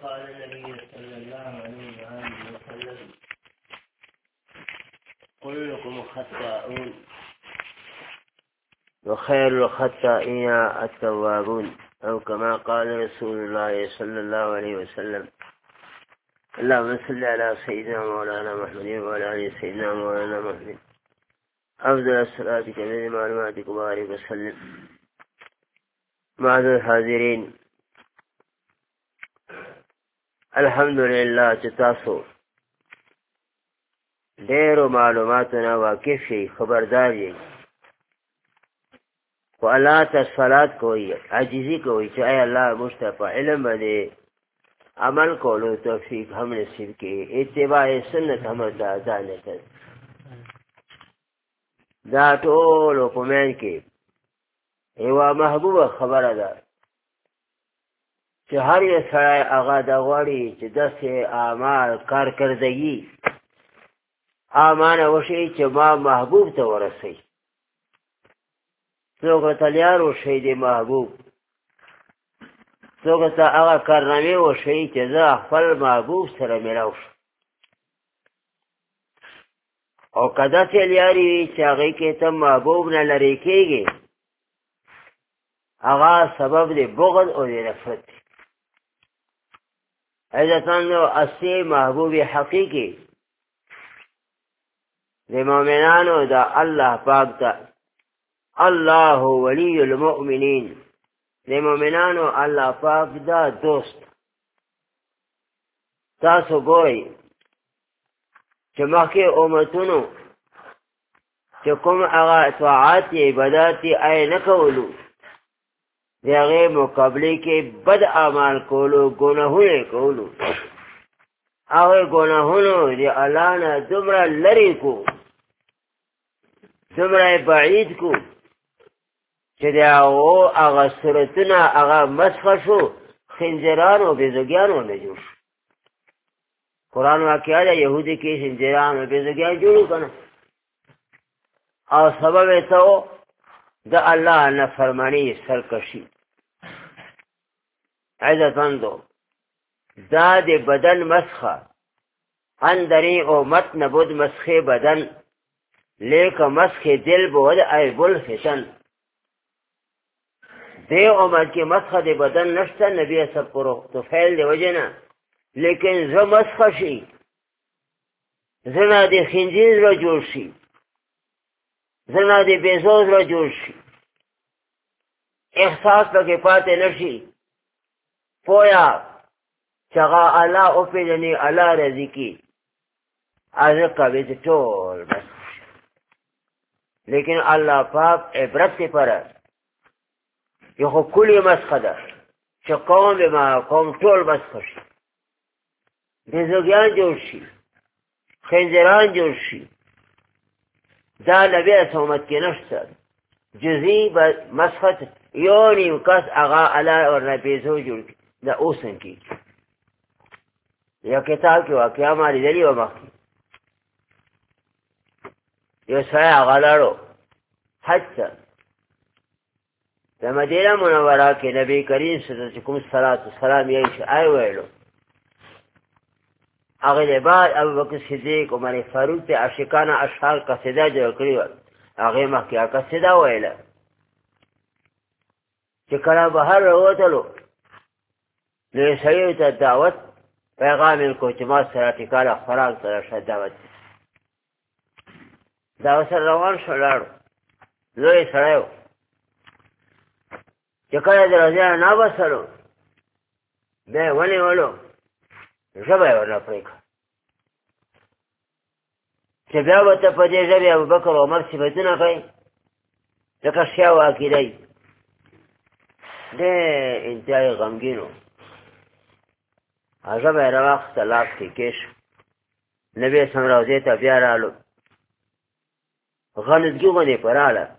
قال النبي صلى الله عليه وآله وسلم كلكم خطاؤون وخير الخطائين التوابون، أو كما قال رسول الله صلى الله عليه وسلم. اللهم صل على سيدنا مولانا محمد وعلى آل سيدنا مولانا محمد. أفضل الصلاة كمثل معلوماتك وبارك وسلم. معذر الحاضرين، الحمدلله چې تاسو ډېرو معلوماتونه واقف شئ، خبردار یې، خو الله ته صلات کوئ، عاجزي کوئ چې ای الله موږ ته په علم باندې عمل کولو توفیق هم نصیب کړي، اتباع سنت هم ته ځان کړي. دا ټولو په منځ کې یوه محبوبه خبره ده چې هر یو سړی هغه دا غواړي چې داسې اعمال کارکردګي امانه وشي چې ما محبوب ته ورسوي. څوک ته لیار وشي د محبوب، څوک ته هغه کارنامې وشي چې زه خپل محبوب سره میلاو شم. او که داسې لیارې وي چې هغې کې ته محبوب نه لرې کېږي، هغه سبب د بغض او د نفرت دی. عزتمندو، اصلي محبوب حقیقي د مؤمنانو دا الله پاک ته، الله ولی المؤمنین، د مؤمنانو الله پاک دا دوست. تاسو ګورئ چې مخکې امتونو چې کوم هغه طاعات عبادات یې نه کولو، د هغې مقابلې کې بد اعمال کولو، ګناهونه کولو. هغې ګناهونو د الله نه دومره لرې کو، دومره بعید کو چې د هغه صورتونه هغه مسخ شو، خنزیران او بیزوګیانو نه جوړ شو. قرآن واقعه ده، یهودي کې خنزیران او بیزوګیان جوړو که نه، او سبب یې څه و؟ د الله نافرماني، سرکشي. عزتمندو، دا د بدن مسخه اندری او مت نبود مسخ بدن، لیک مسخ دل بود ایب الفتن. دې عمر کې مسخه د بدن نشته، نبی سپرو تو فعل دی وجه نه، لیکن زه مسخه شي، زه د خنزیر را جوړ شي، زه د بیزوز را جوړ شي، احساس پکې پاتې نشي، پویا چې هغه الله وپېژني، الله راضي کړي، هغه کوي چې ټول بس. لیکن الله پاک عبرت لپاره یو خو کلي مسخه ده چې قوم به ما قوم ټول مسخه شي، بیزوګیان جوړ شي، خنزیران جوړ شي. دا نبي امت کې نشته. جزئی مسخه یو نیم کس هغه الله ورنه بیزو جوړ کړي. دا اوسن کې یا کتاب کې واقعه ما لیدلې وه، مخکې یو سړی هغه لاړو حج ته. د مدینه منوره کې نبي کریم صلی الله علیه وسلم کوم صلات والسلام یې شعار ویلو، هغې د بعد ابوبکر صدیق عمر فاروق ته عاشقانه اشعار قصیده جوړ کړي وه. هغې مخکې قصیده ویله چې کله بهر راوتلو نو سړي ته دعوت پیغام یې کو چې ما سره ټکاله خوراک سره ښه دعوت دی. دا سره روان شو، لاړو. لوی سړی و چې کله دروازې نه نابستلو، بیا یې ونیولو، ژبه یې ورنه پرې کړه چې بیا به ته په دې ژبې ابوبکر او عمر صفتونه کوي لکه شیا و عقیده یې. ډېر انتهایي غمګین و. ژبه یې راواخیسته، لاس کې کېښ. نبي سم روضې ته بیا رالو، غلطګي غوندې په راله.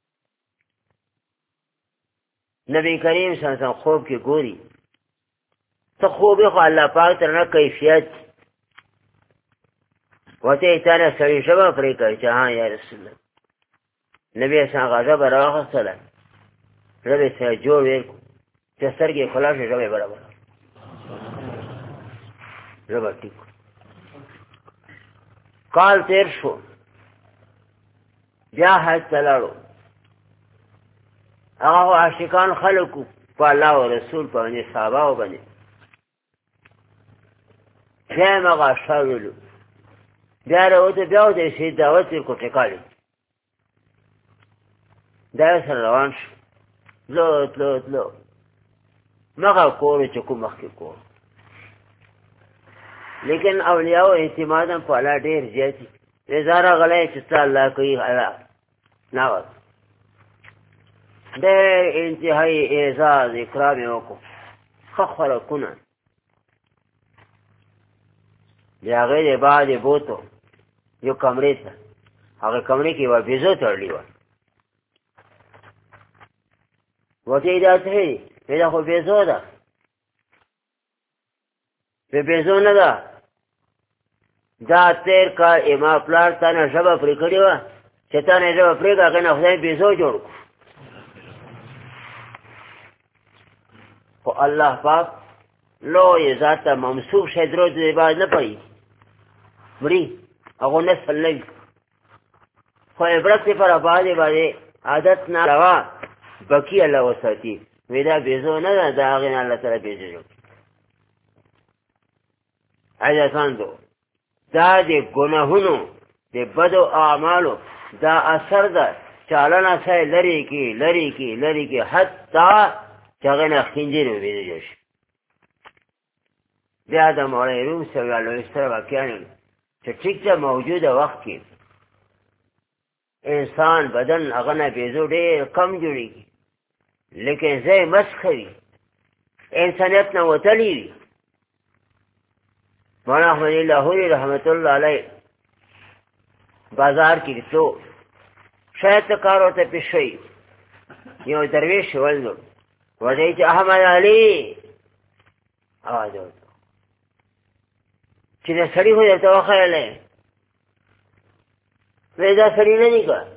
نبی کریم صلی الله علیه وسلم خوب کې ګوري، ته خوب یې خو الله پاک تر نه کیفیت ورته یې تا نه سړي ژبه پرې کړي چې ها یا رسول الله. نبي اسلام هغه ژبه راواخیستله، ژبې سره جوړ ویل چې سترګې خلاص شي، ژبه یې برابره. ژبه ټیک کال تیر شو بیا حج ته لاړو هغه عاشقان خلکو په الله او رسول باندې صحابه باندې بیا یې هغه اشعار ویلو بیا راوته بیا د شهید دعوت یې کوټې کالی دا یې سره روان شو تلو مغه کور چې کوم مخکې کور لیکن اولیاء اعتمادم په الله ډېر زیات دي زاره غلی چې تا الله کوي الله ناوت ډېر انتهایی اعزاز اکرام یې وکړو ښه خوراکونه د هغې د بعد بوتو یو کمرې ته هغه کمرې کې یوه بیزو تړلې وه ورته یې دا څه دی دا خو بیزو ده بیزو نه ده دا تیر کال اما پلار تا نه ژبه پرې کړې وه چې تا نه یې ژبه پرېږده هغې نه خدای بیزو جوړ کړو خو الله پاک لوی ذات ته منسوب شی درو د باید نه پوهېږي مري هغو نسل نه وي خو عبرت لپاره بعدې باندې عادت نه روا بقي الله وساتي وی دا بیزو نه ده د هغې نه الله تعالی بیزو جوړ عزتمندو دا د ګناهونو د بدو اعمالو دا اثر ده چالنه سای لرې کې حتی چې هغې نه خنجر وبېده جوړ شي بیا د مولوي روم صلی الله علیه وسلم واقعیان چې ټیک ده موجوده وخت کې انسان بدن هغه نه بیزو ډېر کم جوړېږي لیکن ځای مسخه وي انسانیت نه وتلی وي مولانا احمد لاهوري رحمت الله علیه بازار کې تلو شاید ته کار ورته پېښ شوی یو درویش ولدو ورته چې احمد علي اواز وکړ چې دا سړي خو درته وښیلی وایي دا سړي نه دي که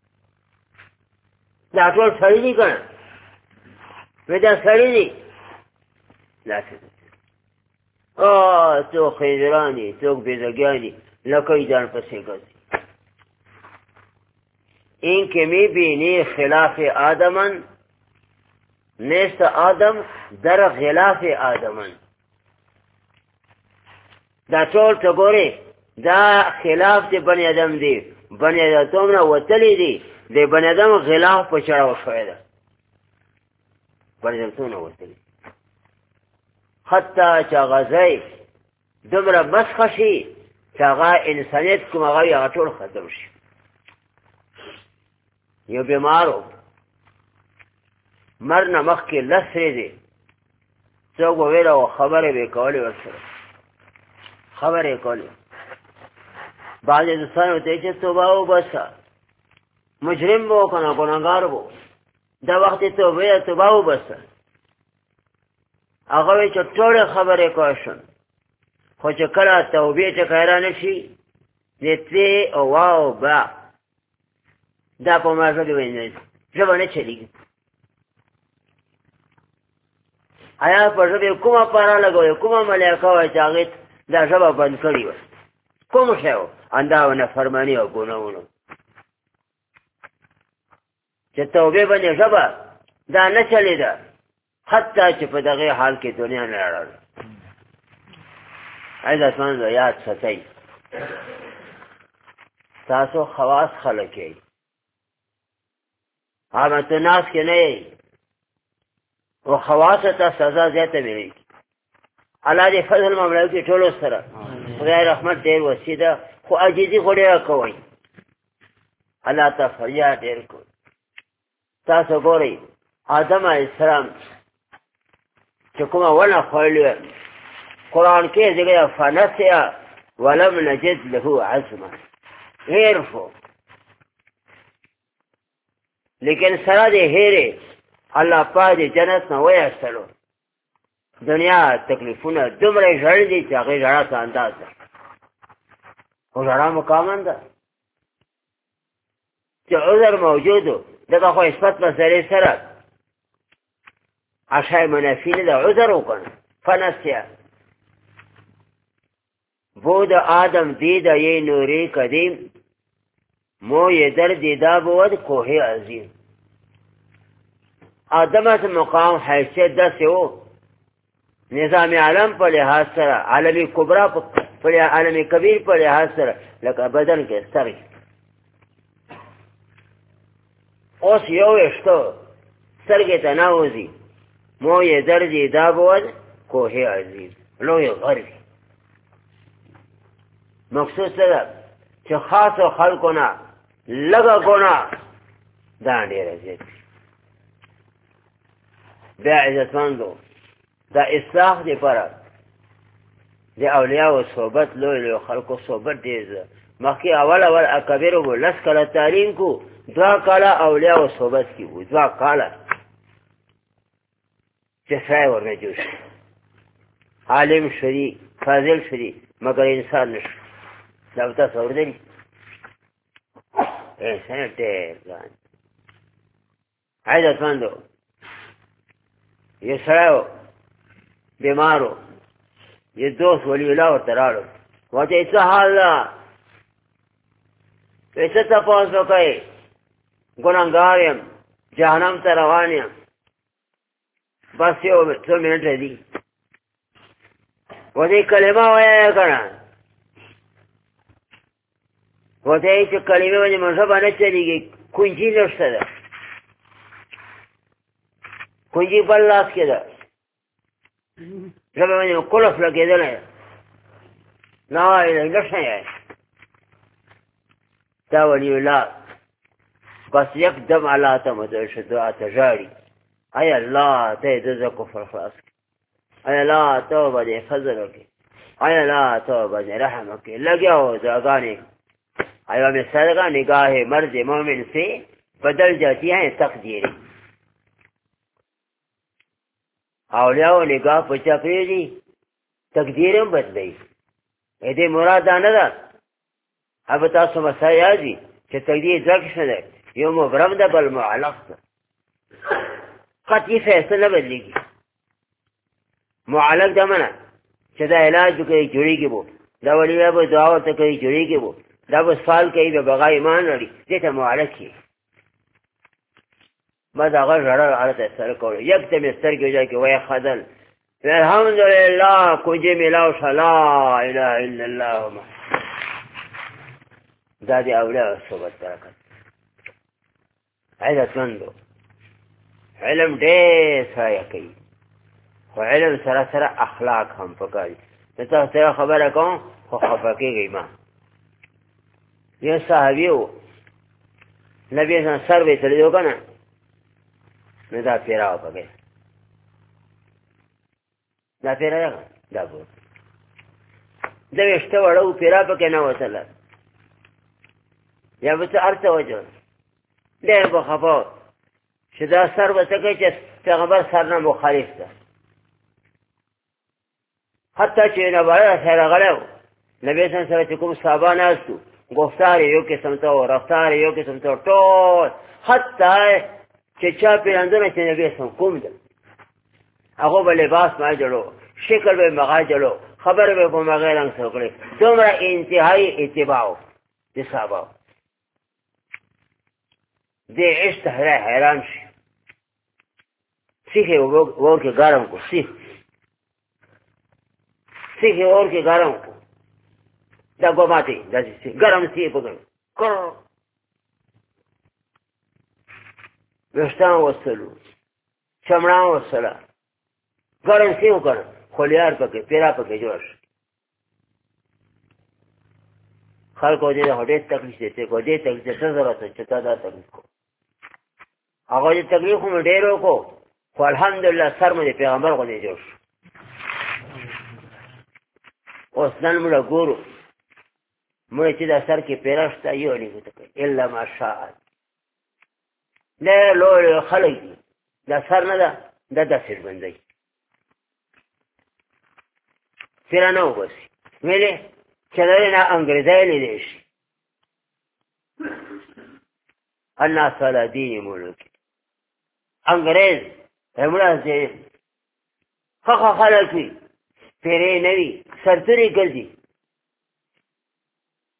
دا ټول سړي دي که نه وایي دا سړي دي داسې څوک خیزران دي څوک بیزګیان دي لکۍ ځان پسې ګرځي این که می بینی خلاف آدمن نیست آدم در خلاف آدمن دا ټول ته ګورې دا خلاف د بني ادم دی بني ادم نه وتلی دی د بني ادم خلاف په چړاو شوی ده بني ادم نه وتلی حتی چې هغه ځای دومره مسخه شي چې هغه انسانیت کوم هغه وي هغه ټول ختم شي یو بیمارو مر نه مخکې لس ورځې څوک به ویله و خبرې به یې کولې ورسره خبرې یې کولې بعضې دوستان ورته وایي چې توبه وباسه مجرم به و که نه ګناهګار به دا وخت یې توبه وباسه هغه وایي چې ټولې خبرې کوشن خو چې کله توبې ټکی رانه شي د تلې او واو با دا په ما ژبې وایي ژبه نه چلېږي آیا په ژبې کومه پاره لګوئ کومه ملیکه وایي چې هغې دا ژبه بند کړې وه کوم شی و اندا و نافرماني او ګناهونو چې توبې باندې ژبه دا نه چلېده حتی چې په دغې حال کې دنیا نه راړله عزتمندو یاد ساتئ تاسو خواص خلک یئ عامة الناس کې نه یئ او خواص ته سزا زیاته ملېږي الله دې فضل معامله وکړي ټولو سره خدای رحمت ډېر وسیع ده خو عاجزي خو ډېره کوئ الله ته فریاد ډېر کوئ تاسو ګورئ آدم علیه السلام چې کومه ونه خوړلې وه قرآن کې ذکر فنسیا ولم نجد له عزما هیر شو لیکن سره د هیرې الله پاک د جنت نه ویستلو دنیا تکلیفونه دومره یې ژړل دي چې هغې ژړا ته انداز ده خو ژړا مکامن ده چې عذر موجود و دغه خو اثبات مسئلې سره اشیاء منافي نه ده عذر وکړه فنسیا بود آدم دید یه نوری قدیم موی در دیدا بود کوه عظیم آدم از مقام حیثیت دست او نظام عالم په لحاظ سره عالمي کبرا په عالمي کبیر په لحاظ سره لکه بدن کې سترګې اوس یو وشتو سترګې ته ناوځي مو یې درځي دا بود کوه عظیم لوی غر مقصود څه ده چې خاصو خلکو نه لږه ګناه دا ډېره زیات بیا عزتمندو دا اصلاح دی پاره د اولیاء و صحبت لوی خلکو صحبت دیزه مخکې اول اکبر و لس کاله تعلیم کو 2 کاله اولیاء و صحبت کی و 2 کاله چې سای ورنه جوش عالم شری فاضل شری مگر انسان نشو دا تاسو اوردلی انسان ډېر ځان عزتمندو یې سره بیمارو یہ دوست ولی اللہ ورته راړو ورته څه حال ده څه تپوس وکړئ ګناهګار یم جهنم ته روان یم بس یو څو منټه دي ورته کلمه وایه که نه ورته چې کلمې باندې مذهب نه چلېږي کونجي نشته ده کونجي بل لاس کې ده ژبه باندې کلف لګېدلی لا اله الا شی دا ولی الله بس یک دم الله ته مدعو شو دعا ته ژاړي ای الله ته یې د زه کفر خلاص کړي ای الله توبه دې فضل وکړي ای الله توبه دې رحم وکړي لګیا و دعاګانې ایوہ میں صدقہ نگاہ مرد مومن سے بدل جاتی ہیں تقدیریں اولیاء و نگاہ پچا پریدی تقدیریں بدلی ایدے مراد آنا دا اب تاسو مسائل آجی چه تقدیر درکش نده یو مبرم دا بل معلق دا قطعی فیصل نبدلی کی معلق دا منا چه دا علاج تو کئی جوڑی کی بو دا ولیہ با دعوت تو کئی جوڑی کی بو دا با سفال کئی با بغا ایمان رلی دیتا معلق کی بعد اگر رڑا عالت اثر کرو یک دم استر کی جا کہ وی خدل الحمدللہ کجے ملاو لا الہ الا اللہ دا دی اولیاء صحبت برکت عزت مندو علم دیر سایه کئی خو علم سره سره اخلاق هم پکاری نتا سره خبره کن خو خفکی گئی ما یو صحابیو نبی سن سر بی تلیدو کنا ندا پیراو پکے دا پیرا دا دا بود دا وشتا وڑو پیرا پکے نو سلا یا بس ارتا وجو دیر بخفاو شدا سر بسکے چه پیغمبر سرنا مخالف دا حتی چه نباید خیر غلیو نبی سن سر چکم صحابان آستو گفتار یو قسم تو رفتار یو قسم تو طول حتی چه چا پیرندونه چه نبی سن کم دا اگو با لباس ما جلو شکل به مغا جلو خبر به با مغا رنگ سوکلی دومرا انتہائی اتباعو دی صحاباو دی عشت حیران شی سیخی اور کے گارم کو سیخی اور کے گارم کو دا گوماتی دا سی گرم سی پکڑ کرو وشتان وصلو چمڑان وصلا گرم سی ہو کر خولیار پکے پیرا پکے جوش خلق کو دیده خودی تکلیف دیتے کو دی تکلیف دیتے ضرورت ہے چتا دا تکلیف کو آقا دی تکلیف میں ڈیروں کو خو الحمدللہ سر مجھے پیغمبر کو دی جوش اس نن مڑا گورو مڑا چیدہ سر کی پیرشتا یو نہیں ہوتا کہ اللہ ما شاء لے لو خلق دی دا سر ندا دا سر بندی پیرا نو بسی ویلے چلے نا انگریزائی لی دیشی الناس علی دین ملوکی انگریز امرا سے خخ خلقی پیرے نوی سرطری کردی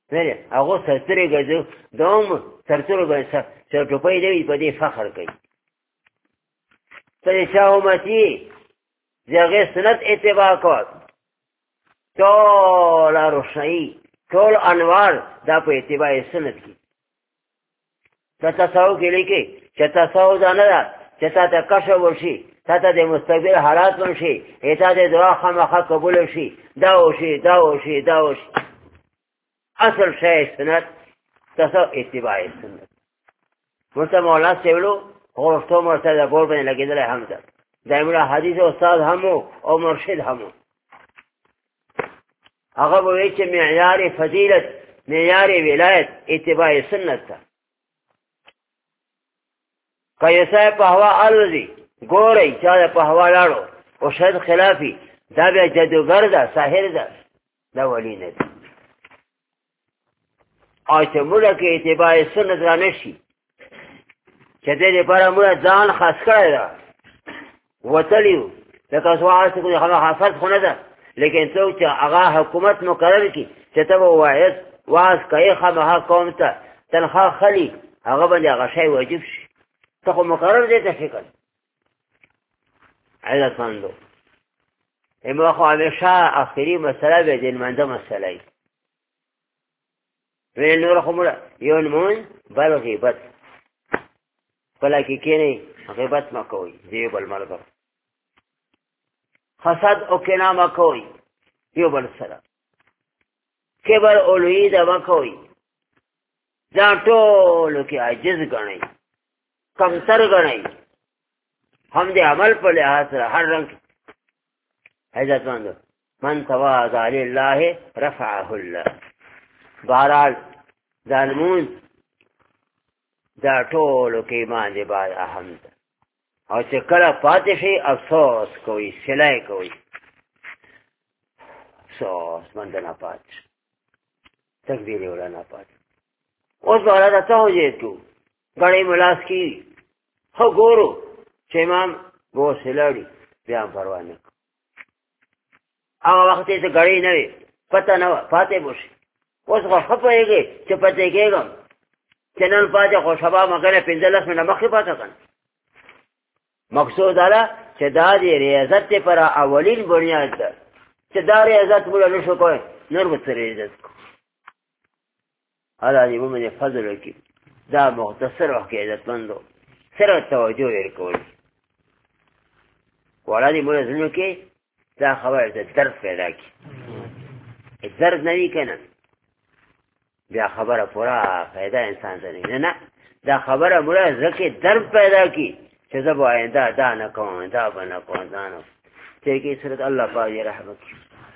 نه هغه سرتري ګرځو دوم سرترو ګرځي چې ټوپۍ دی په دې فخر کوي ته چا امتی دغه سنت اتباع کوي ټول روشنايي ټول انوار دا په اتباع سنت کې دا تاسو کې لیکي چې تاسو دا نه ده چې تاسو کښه وشي تاسو د مستقبل حالات وشي اته د دعا خامخا قبول شي دا وشي دا وشي دا وشي اصل شی سنت تاسو اتباع سنت ورته مولا سیولو غوښتو مرته د بول باندې لګیدل هم ده دایمه حدیث استاد هم او مرشد هم هغه وایي چې معیار فضیلت معیار ولایت اتباع سنت ده کایسه په هوا الوزي ګوري چې په هوا لاړو او شاید خلافي دا بیا جادوګر ده ساحر ده دا ولی نه ده او چې موږ کې اتباع سنت را نشي چې دې لپاره موږ ځان خاص کړی ده وتلیو لکه سوال څه کوي هغه حافظ خو نه ده لیکن څوک چې هغه حکومت مقرر کړي چې ته واعظ کوي خامخا قوم ته تنخواه خلي هغه باندې هغه شی واجب شي ته خو مقرر دی ته فکر عزتمندو اما خو همیشه آخري مسله به د لمانځه مسله وي ویل نور خو مړه یو لمونځ بل غیبت کله کې کېنئ غیبت مه کوئ د یو بل ملګرو حسد او کینه مه کوئ یو بل سره کبر اولویي ده مه کوئ ځان ټولو کې عاجز ګڼئ کمتر ګڼئ هم د عمل په لحاظ سره هر رنګ عزتمندو من تواضع لله رفعه الله بهرحال دا لمونځ دا ټولو کې ایمان دی باید اهم ده او چې کله پاتې شي افسوس کوئ سلای کوئ افسوس من ده نه پاتې تکبیر یې ولا نه پاتې اوس به هلته توجیه کوو ګڼې ملاس کېږي خو ګورو چې امام بوسې لاړي بیا هم پروا نه کوو هغه وخت یې څه ګړۍ نه وې پته نه وه پاتې به شي اوس خو ښه پوهېږې چې پتې کېږم چې نن پاتې خو سبا مګنې 15 منټه مخکې پاته کړم مقصود دا ده چې دا د ریاضت لپاره اولین بنیاد ده چې دا ریاضت موږ نه شو کوی نور به څه ریاضت کوو الله دې موږ باندې فضل وکړي دا مختصر وخت کې عزتمندو صرف توجه ورکول والا دې موږ زړونو کې دا خبره د درد پیدا کړي درد نه وي که نه بیا خبره پورا فایده انسان ته نه نه دا خبره موږ زړه کې درد پیدا کړي چې زه به آینده دا نه کوم دا به نه کوم دا نه چې کې صورت الله پاک دې رحمت کړي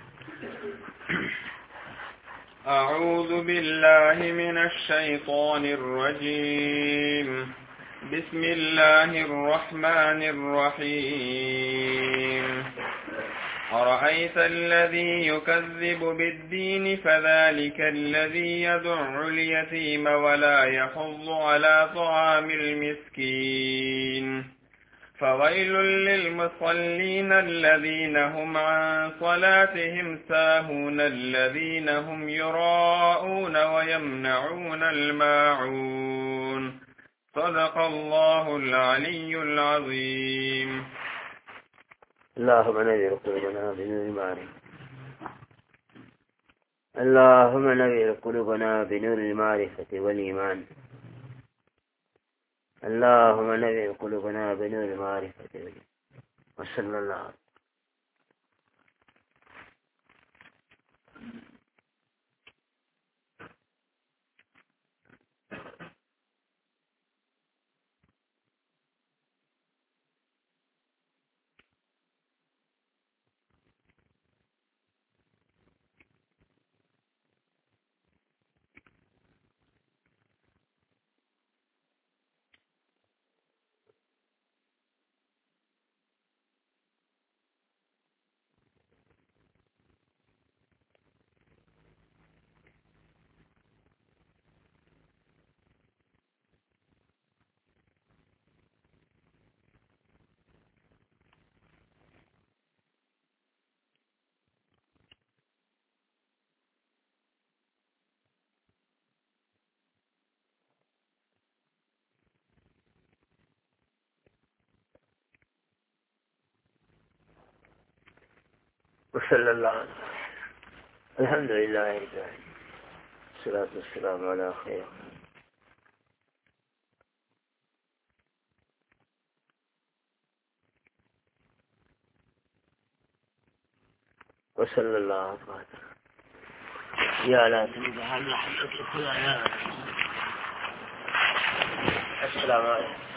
أعوذ بالله من الشيطان الرجيم بسم الله الرحمن الرحيم أرأيت الذي يكذب بالدين فذلك الذي يدع اليتيم ولا يحض على طعام المسكين فويل للمصلين الذين هم عن صلاتهم ساهون الذين هم يراءون ويمنعون الماعون صدق الله العلي العظيم اللهم نبي قلوبنا بنور المعرفة اللهم نبي قلوبنا بنور المعرفة والإيمان اللهم نبي قلوبنا بنور المعرفة والإيمان وصلى الله वसल्लल्लाहु अल्हम्दुलिल्लाह सलातु वस्सलामु अला खैर वसल्लल्लाहु या अला सय्यिदना मुहम्मद। अस्सलामु अलैकुम।